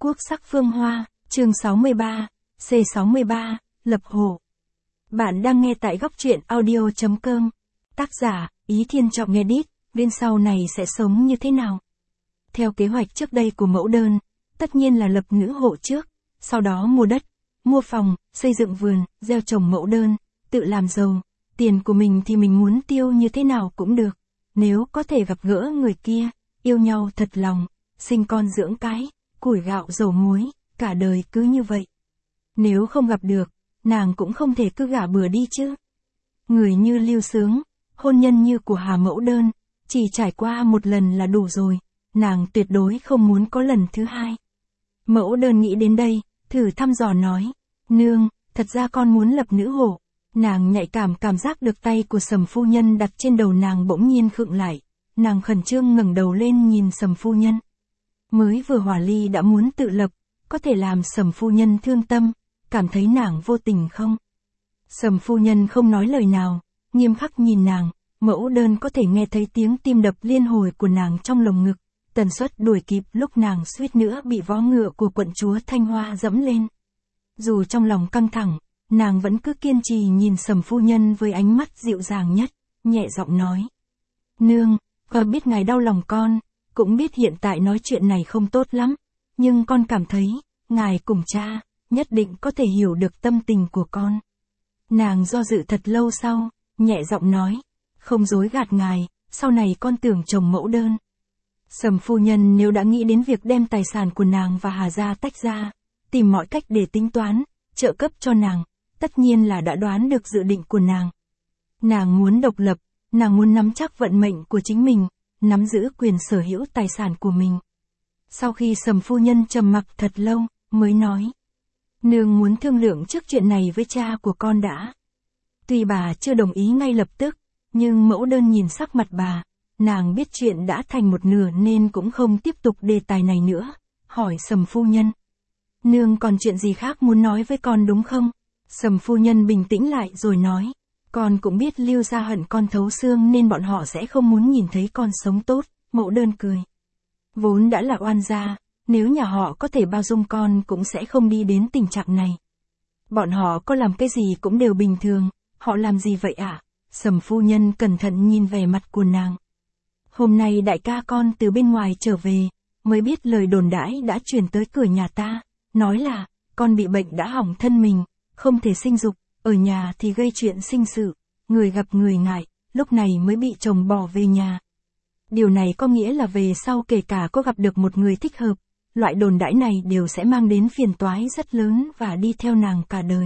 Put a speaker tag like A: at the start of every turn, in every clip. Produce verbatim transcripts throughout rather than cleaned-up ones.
A: quốc sắc phương hoa, chương sáu mươi ba, C sáu mươi ba, lập hộ. Bạn đang nghe tại góc truyện audio.com. Tác giả, Ý Thiên Trọng nghe đít, bên sau này sẽ sống như thế nào? Theo kế hoạch trước đây của mẫu đơn, tất nhiên là lập nữ hộ trước, sau đó mua đất, mua phòng, xây dựng vườn, gieo trồng mẫu đơn, tự làm giàu. Tiền của mình thì mình muốn tiêu như thế nào cũng được. Nếu có thể gặp gỡ người kia, yêu nhau thật lòng, sinh con dưỡng cái, củi gạo dầu muối, cả đời cứ như vậy. Nếu không gặp được, nàng cũng không thể cứ gả bừa đi chứ. Người như Lưu Sướng, hôn nhân như của Hà Mẫu Đơn, chỉ trải qua một lần là đủ rồi, nàng tuyệt đối không muốn có lần thứ hai. Mẫu Đơn nghĩ đến đây, thử thăm dò nói, nương, thật ra con muốn lập nữ hộ. Nàng nhạy cảm cảm giác được tay của Sầm phu nhân đặt trên đầu nàng bỗng nhiên khựng lại, nàng khẩn trương ngẩng đầu lên nhìn Sầm phu nhân. Mới vừa hòa ly đã muốn tự lập, có thể làm Sầm phu nhân thương tâm, cảm thấy nàng vô tình không? Sầm phu nhân không nói lời nào, nghiêm khắc nhìn nàng, Mẫu Đơn có thể nghe thấy tiếng tim đập liên hồi của nàng trong lồng ngực, tần suất đuổi kịp lúc nàng suýt nữa bị vó ngựa của quận chúa Thanh Hoa dẫm lên. Dù trong lòng căng thẳng, nàng vẫn cứ kiên trì nhìn Sầm phu nhân với ánh mắt dịu dàng nhất, nhẹ giọng nói. Nương, con biết ngài đau lòng con, cũng biết hiện tại nói chuyện này không tốt lắm, nhưng con cảm thấy, ngài cùng cha, nhất định có thể hiểu được tâm tình của con. Nàng do dự thật lâu sau, nhẹ giọng nói, không dối gạt ngài, sau này con tưởng chồng Mẫu Đơn. Sầm phu nhân nếu đã nghĩ đến việc đem tài sản của nàng và Hà gia tách ra, tìm mọi cách để tính toán, trợ cấp cho nàng, tất nhiên là đã đoán được dự định của nàng. Nàng muốn độc lập, nàng muốn nắm chắc vận mệnh của chính mình, nắm giữ quyền sở hữu tài sản của mình. Sau khi Sầm phu nhân trầm mặc thật lâu, mới nói. Nương muốn thương lượng trước chuyện này với cha của con đã. Tuy bà chưa đồng ý ngay lập tức, nhưng Mẫu Đơn nhìn sắc mặt bà, nàng biết chuyện đã thành một nửa nên cũng không tiếp tục đề tài này nữa, hỏi Sầm phu nhân. Nương còn chuyện gì khác muốn nói với con đúng không? Sầm phu nhân bình tĩnh lại rồi nói, con cũng biết Lưu gia hận con thấu xương nên bọn họ sẽ không muốn nhìn thấy con sống tốt. Mẫu Đơn cười. Vốn đã là oan gia, nếu nhà họ có thể bao dung con cũng sẽ không đi đến tình trạng này. Bọn họ có làm cái gì cũng đều bình thường, họ làm gì vậy ạ? À? Sầm phu nhân cẩn thận nhìn vẻ mặt của nàng. Hôm nay đại ca con từ bên ngoài trở về, mới biết lời đồn đãi đã truyền tới cửa nhà ta, nói là, con bị bệnh đã hỏng thân mình, không thể sinh dục, ở nhà thì gây chuyện sinh sự, người gặp người ngại, lúc này mới bị chồng bỏ về nhà. Điều này có nghĩa là về sau kể cả có gặp được một người thích hợp, loại đồn đãi này đều sẽ mang đến phiền toái rất lớn và đi theo nàng cả đời.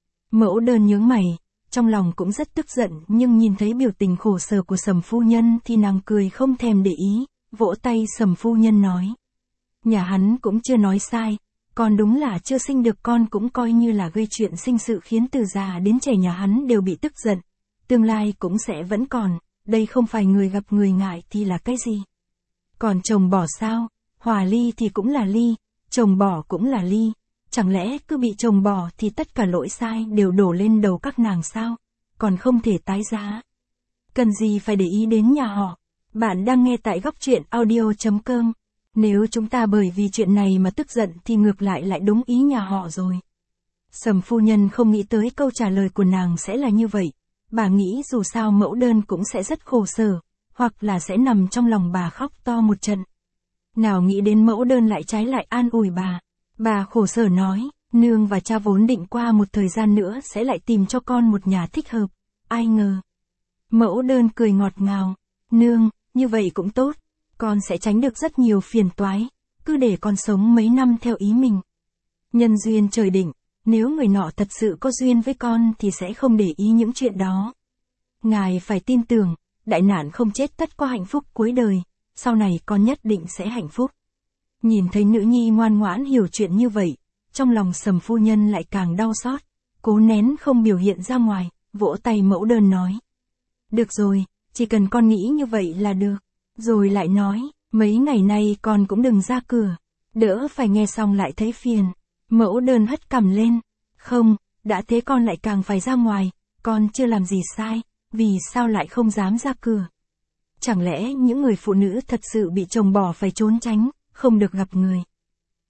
A: Mẫu Đơn nhướng mày, trong lòng cũng rất tức giận nhưng nhìn thấy biểu tình khổ sở của Sầm phu nhân thì nàng cười không thèm để ý, vỗ tay Sầm phu nhân nói. Nhà hắn cũng chưa nói sai, con đúng là chưa sinh được con cũng coi như là gây chuyện sinh sự khiến từ già đến trẻ nhà hắn đều bị tức giận, tương lai cũng sẽ vẫn còn, đây không phải người gặp người ngại thì là cái gì. Còn chồng bỏ sao, hòa ly thì cũng là ly, chồng bỏ cũng là ly, chẳng lẽ cứ bị chồng bỏ thì tất cả lỗi sai đều đổ lên đầu các nàng sao, còn không thể tái giá. Cần gì phải để ý đến nhà họ. Bạn đang nghe tại góc truyện audio.com. Nếu chúng ta bởi vì chuyện này mà tức giận thì ngược lại lại đúng ý nhà họ rồi. Sầm phu nhân không nghĩ tới câu trả lời của nàng sẽ là như vậy. Bà nghĩ dù sao Mẫu Đơn cũng sẽ rất khổ sở, hoặc là sẽ nằm trong lòng bà khóc to một trận. Nào nghĩ đến Mẫu Đơn lại trái lại an ủi bà. Bà khổ sở nói, nương và cha vốn định qua một thời gian nữa sẽ lại tìm cho con một nhà thích hợp, ai ngờ. Mẫu Đơn cười ngọt ngào, nương, như vậy cũng tốt, con sẽ tránh được rất nhiều phiền toái, cứ để con sống mấy năm theo ý mình. Nhân duyên trời định, nếu người nọ thật sự có duyên với con thì sẽ không để ý những chuyện đó. Ngài phải tin tưởng, đại nạn không chết tất có hạnh phúc cuối đời, sau này con nhất định sẽ hạnh phúc. Nhìn thấy nữ nhi ngoan ngoãn hiểu chuyện như vậy, trong lòng Sầm phu nhân lại càng đau xót, cố nén không biểu hiện ra ngoài, vỗ tay Mẫu Đơn nói. Được rồi, chỉ cần con nghĩ như vậy là được. Rồi lại nói, mấy ngày nay con cũng đừng ra cửa, đỡ phải nghe xong lại thấy phiền. Mẫu Đơn hất cằm lên, không, đã thế con lại càng phải ra ngoài, con chưa làm gì sai, vì sao lại không dám ra cửa. Chẳng lẽ những người phụ nữ thật sự bị chồng bỏ phải trốn tránh, không được gặp người.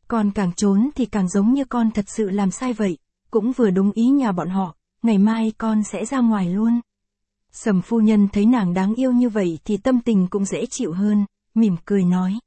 A: Con càng trốn thì càng giống như con thật sự làm sai vậy, cũng vừa đúng ý nhà bọn họ, ngày mai con sẽ ra ngoài luôn. Sầm phu nhân thấy nàng đáng yêu như vậy thì tâm tình cũng dễ chịu hơn, mỉm cười nói.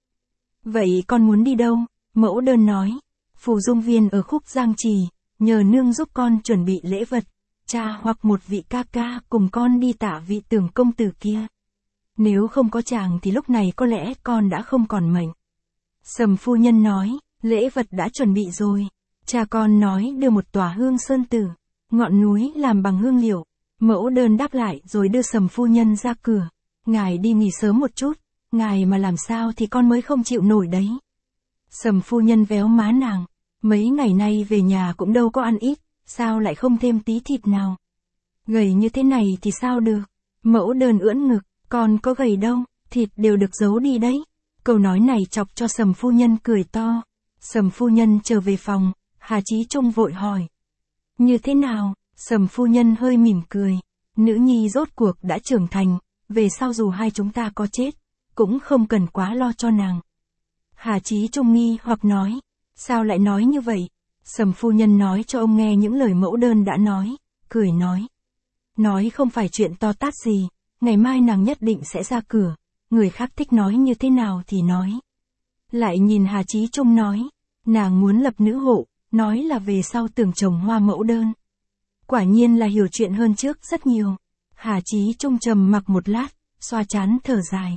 A: Vậy con muốn đi đâu? Mẫu đơn nói. Phù dung viên ở khúc Giang Trì, nhờ nương giúp con chuẩn bị lễ vật, cha hoặc một vị ca ca cùng con đi tả vị Tưởng công tử kia. Nếu không có chàng thì lúc này có lẽ con đã không còn mệnh. Sầm phu nhân nói, lễ vật đã chuẩn bị rồi. Cha con nói đưa một tòa hương sơn tử, ngọn núi làm bằng hương liệu. Mẫu đơn đáp lại rồi đưa sầm phu nhân ra cửa. Ngài đi nghỉ sớm một chút, ngài mà làm sao thì con mới không chịu nổi đấy. Sầm phu nhân véo má nàng, mấy ngày nay về nhà cũng đâu có ăn ít, sao lại không thêm tí thịt nào. Gầy như thế này thì sao được. Mẫu đơn ưỡn ngực, con có gầy đâu, thịt đều được giấu đi đấy. Câu nói này chọc cho sầm phu nhân cười to. Sầm phu nhân trở về phòng, Hà Chí Trung vội hỏi. Như thế nào? Sầm phu nhân hơi mỉm cười. Nữ nhi rốt cuộc đã trưởng thành, về sau dù hai chúng ta có chết, cũng không cần quá lo cho nàng. Hà Chí Trung nghi hoặc nói. Sao lại nói như vậy? Sầm phu nhân nói cho ông nghe những lời mẫu đơn đã nói, cười nói. Nói không phải chuyện to tát gì, ngày mai nàng nhất định sẽ ra cửa, người khác thích nói như thế nào thì nói. Lại nhìn Hà Chí Trung nói, nàng muốn lập nữ hộ, nói là về sau tưởng trồng hoa mẫu đơn. Quả nhiên là hiểu chuyện hơn trước rất nhiều. Hà Chí Trung trầm mặc một lát, xoa trán thở dài.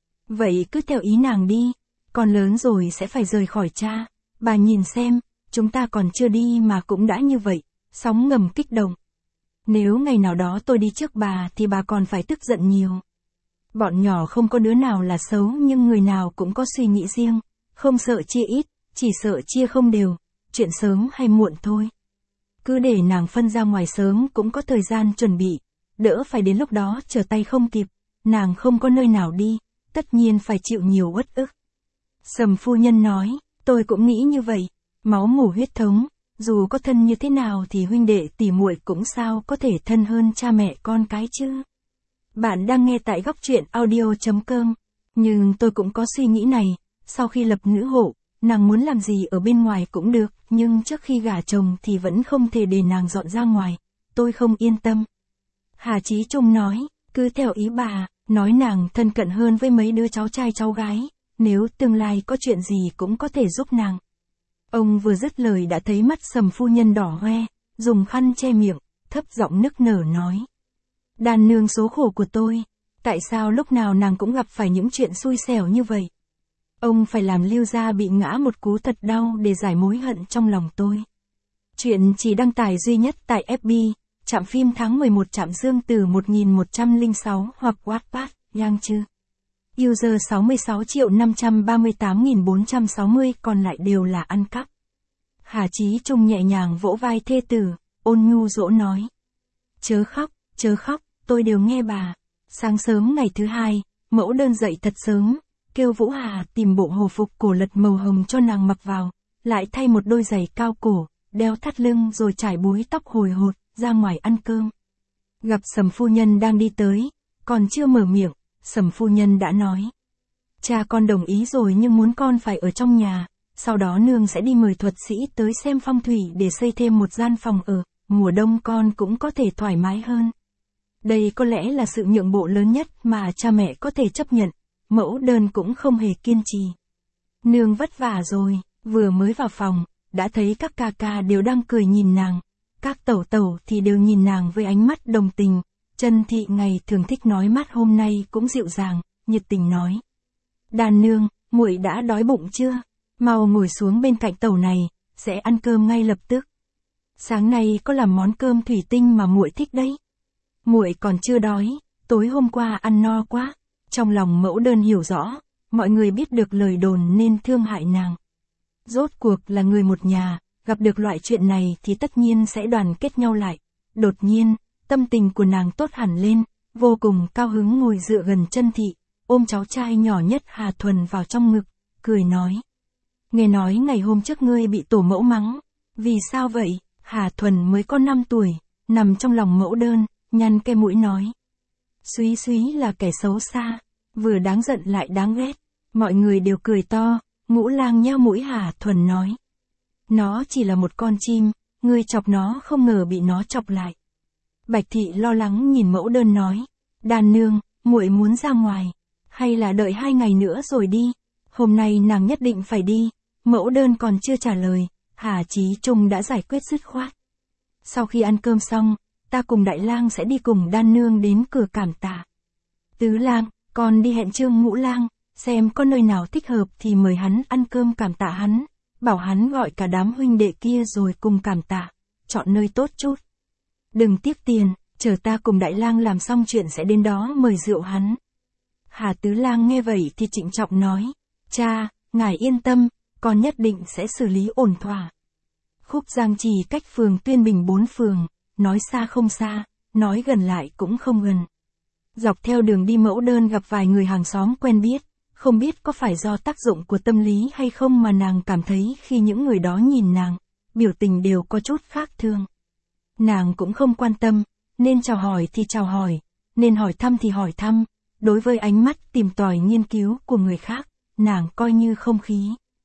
A: Vậy cứ theo ý nàng đi, con lớn rồi sẽ phải rời khỏi cha, bà nhìn xem, chúng ta còn chưa đi mà cũng đã như vậy, sóng ngầm kích động. Nếu ngày nào đó tôi đi trước bà thì bà còn phải tức giận nhiều. Bọn nhỏ không có đứa nào là xấu nhưng người nào cũng có suy nghĩ riêng, không sợ chia ít, chỉ sợ chia không đều, chuyện sớm hay muộn thôi. Cứ để nàng phân ra ngoài sớm cũng có thời gian chuẩn bị, đỡ phải đến lúc đó trở tay không kịp, nàng không có nơi nào đi, tất nhiên phải chịu nhiều uất ức. Sầm phu nhân nói, tôi cũng nghĩ như vậy, máu mủ huyết thống, dù có thân như thế nào thì huynh đệ tỉ muội cũng sao có thể thân hơn cha mẹ con cái chứ. Bạn đang nghe tại góc truyện audio chấm com, nhưng tôi cũng có suy nghĩ này, sau khi lập nữ hộ, nàng muốn làm gì ở bên ngoài cũng được, nhưng trước khi gả chồng thì vẫn không thể để nàng dọn ra ngoài, tôi không yên tâm. Hà Chí Trung nói, cứ theo ý bà, nói nàng thân cận hơn với mấy đứa cháu trai cháu gái, nếu tương lai có chuyện gì cũng có thể giúp nàng. Ông vừa dứt lời đã thấy mắt Sầm phu nhân đỏ hoe, dùng khăn che miệng, thấp giọng nức nở nói. Đàn nương số khổ của tôi, tại sao lúc nào nàng cũng gặp phải những chuyện xui xẻo như vậy? Ông phải làm Lưu gia bị ngã một cú thật đau để giải mối hận trong lòng tôi. Chuyện chỉ đăng tải duy nhất tại ép bê, Trạm phim tháng mười một Trạm Dương Tử một nghìn một trăm lẻ sáu hoặc Wattpad, Yang Chư. User sáu mươi sáu triệu năm trăm ba mươi tám nghìn bốn trăm sáu mươi, còn lại đều là ăn cắp. Hà Chí Trung nhẹ nhàng vỗ vai thê tử, ôn nhu dỗ nói. Chớ khóc, chớ khóc, tôi đều nghe bà. Sáng sớm ngày thứ hai, mẫu đơn dậy thật sớm, kêu Vũ Hà tìm bộ hồ phục cổ lật màu hồng cho nàng mặc vào, lại thay một đôi giày cao cổ, đeo thắt lưng rồi trải búi tóc hồi hột, ra ngoài ăn cơm. Gặp Sầm phu nhân đang đi tới, còn chưa mở miệng, Sầm phu nhân đã nói. Cha con đồng ý rồi nhưng muốn con phải ở trong nhà, sau đó nương sẽ đi mời thuật sĩ tới xem phong thủy để xây thêm một gian phòng ở, mùa đông con cũng có thể thoải mái hơn. Đây có lẽ là sự nhượng bộ lớn nhất mà cha mẹ có thể chấp nhận, mẫu đơn cũng không hề kiên trì. Nương vất vả rồi, vừa mới vào phòng, đã thấy các ca ca đều đang cười nhìn nàng, các tẩu tẩu thì đều nhìn nàng với ánh mắt đồng tình. Trần Thị ngày thường thích nói mát hôm nay cũng dịu dàng, nhiệt tình nói. Đàn nương, muội đã đói bụng chưa? Mau ngồi xuống bên cạnh tẩu này, sẽ ăn cơm ngay lập tức. Sáng nay có làm món cơm thủy tinh mà muội thích đấy. Muội còn chưa đói, tối hôm qua ăn no quá. Trong lòng mẫu đơn hiểu rõ, mọi người biết được lời đồn nên thương hại nàng. Rốt cuộc là người một nhà, gặp được loại chuyện này thì tất nhiên sẽ đoàn kết nhau lại. Đột nhiên, tâm tình của nàng tốt hẳn lên, vô cùng cao hứng ngồi dựa gần Trân Thị, ôm cháu trai nhỏ nhất Hà Thuần vào trong ngực, cười nói. Nghe nói ngày hôm trước ngươi bị tổ mẫu mắng, vì sao vậy? Hà Thuần mới có năm tuổi, nằm trong lòng mẫu đơn, nhăn cái mũi nói. Súy súy là kẻ xấu xa, vừa đáng giận lại đáng ghét, mọi người đều cười to, Ngũ Lang nheo mũi Hà Thuần nói. Nó chỉ là một con chim, ngươi chọc nó không ngờ bị nó chọc lại. Bạch Thị lo lắng nhìn mẫu đơn nói. Đàn nương, muội muốn ra ngoài, hay là đợi hai ngày nữa rồi đi, hôm nay nàng nhất định phải đi. Mẫu đơn còn chưa trả lời, Hà Chí Trung đã giải quyết dứt khoát. Sau khi ăn cơm xong, ta cùng Đại Lang sẽ đi cùng đan nương đến cửa Cảm Tạ. Tứ Lang, con đi hẹn Trương Ngũ Lang, xem có nơi nào thích hợp thì mời hắn ăn cơm cảm tạ hắn, bảo hắn gọi cả đám huynh đệ kia rồi cùng cảm tạ, chọn nơi tốt chút. Đừng tiếc tiền, chờ ta cùng Đại Lang làm xong chuyện sẽ đến đó mời rượu hắn. Hà Tứ Lang nghe vậy thì trịnh trọng nói, cha, ngài yên tâm, con nhất định sẽ xử lý ổn thỏa. Khúc Giang Trì cách phường Tuyên Bình bốn phường, nói xa không xa, nói gần lại cũng không gần. Dọc theo đường đi mẫu đơn gặp vài người hàng xóm quen biết, không biết có phải do tác dụng của tâm lý hay không mà nàng cảm thấy khi những người đó nhìn nàng, biểu tình đều có chút khác thường. Nàng cũng không quan tâm, nên chào hỏi thì chào hỏi, nên hỏi thăm thì hỏi thăm, đối với ánh mắt tìm tòi nghiên cứu của người khác, nàng coi như không khí.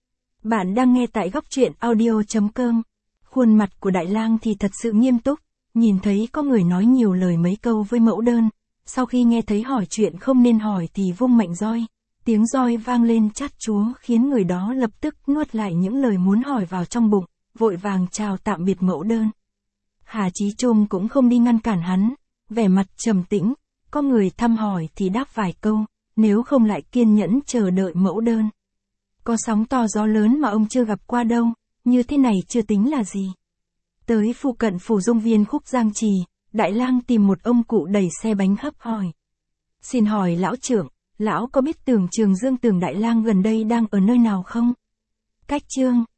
A: Bạn đang nghe tại góc truyện audio chấm com. Khuôn mặt của Đại Lang thì thật sự nghiêm túc, nhìn thấy có người nói nhiều lời mấy câu với mẫu đơn, sau khi nghe thấy hỏi chuyện không nên hỏi thì vung mạnh roi, tiếng roi vang lên chát chúa khiến người đó lập tức nuốt lại những lời muốn hỏi vào trong bụng, vội vàng chào tạm biệt mẫu đơn. Hà Chí Trung cũng không đi ngăn cản hắn, vẻ mặt trầm tĩnh, có người thăm hỏi thì đáp vài câu, nếu không lại kiên nhẫn chờ đợi mẫu đơn. Có sóng to gió lớn mà ông chưa gặp qua đâu, như thế này chưa tính là gì. Tới phụ cận phủ dung viên Khúc Giang Trì, Đại Lang tìm một ông cụ đẩy xe bánh hấp hỏi. Xin hỏi lão trưởng, lão có biết Tưởng Trường Dương Tưởng Đại Lang gần đây đang ở nơi nào không? Cách Trương